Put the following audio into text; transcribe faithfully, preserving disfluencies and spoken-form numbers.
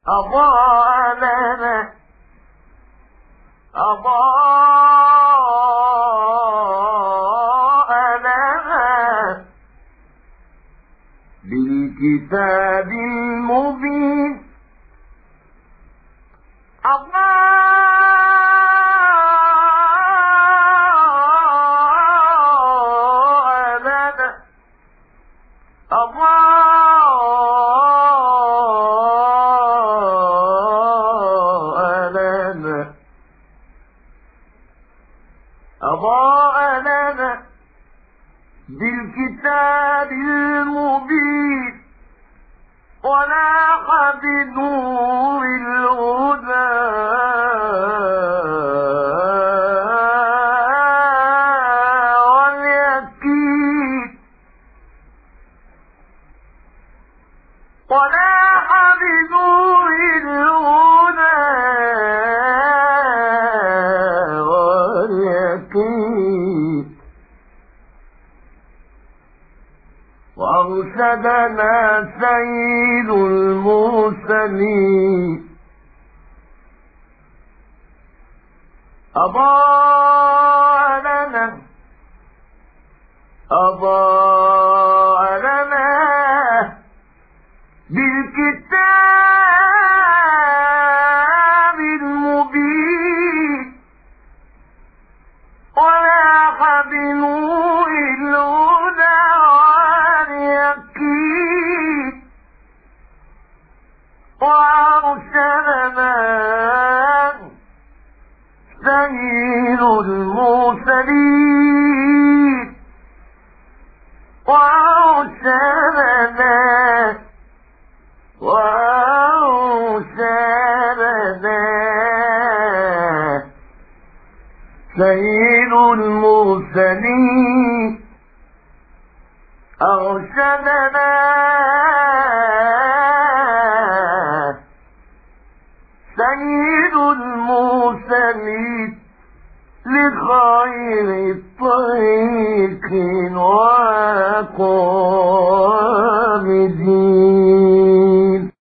أضاء لنا أضاء لنا بالكتاب المبين أضاء لنا أضاء لنا أضاء لنا بالكتاب المبين ولاح بنور الهدى واليقين ولاح بنور الهدى واليقين وأرشدنا سيد المرسلين أضاء لنا أضاء لنا بالكتاب المبين ولاح بنور الهدى واليقين وأرشدنا سيد المرسلين وأرشدنا وأرشدنا سيد المرسلين أرشدنا سيد المرسلين لخير الطريق